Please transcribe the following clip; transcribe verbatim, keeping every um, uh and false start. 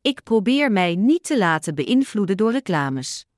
Ik probeer mij niet te laten beïnvloeden door reclames.